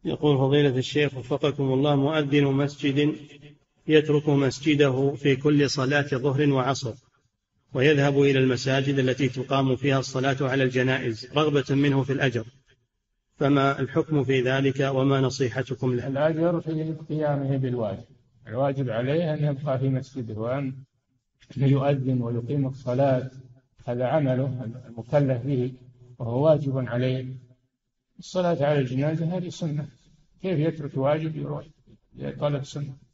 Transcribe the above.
يقول فضيلة الشيخ وفقكم الله: مؤذن مسجد يترك مسجده في كل صلاة ظهر وعصر ويذهب إلى المساجد التي تقام فيها الصلاة على الجنائز رغبة منه في الأجر، فما الحكم في ذلك وما نصيحتكم له؟ الأجر في قيامه بالواجب، الواجب عليه أن يبقى في مسجده وأن يؤذن ويقيم الصلاة، هذا عمله المكلف به وهو واجب عليه. الصلاة على الجنازة هذه سنة، كيف يترك واجب يروح لطلب سنة؟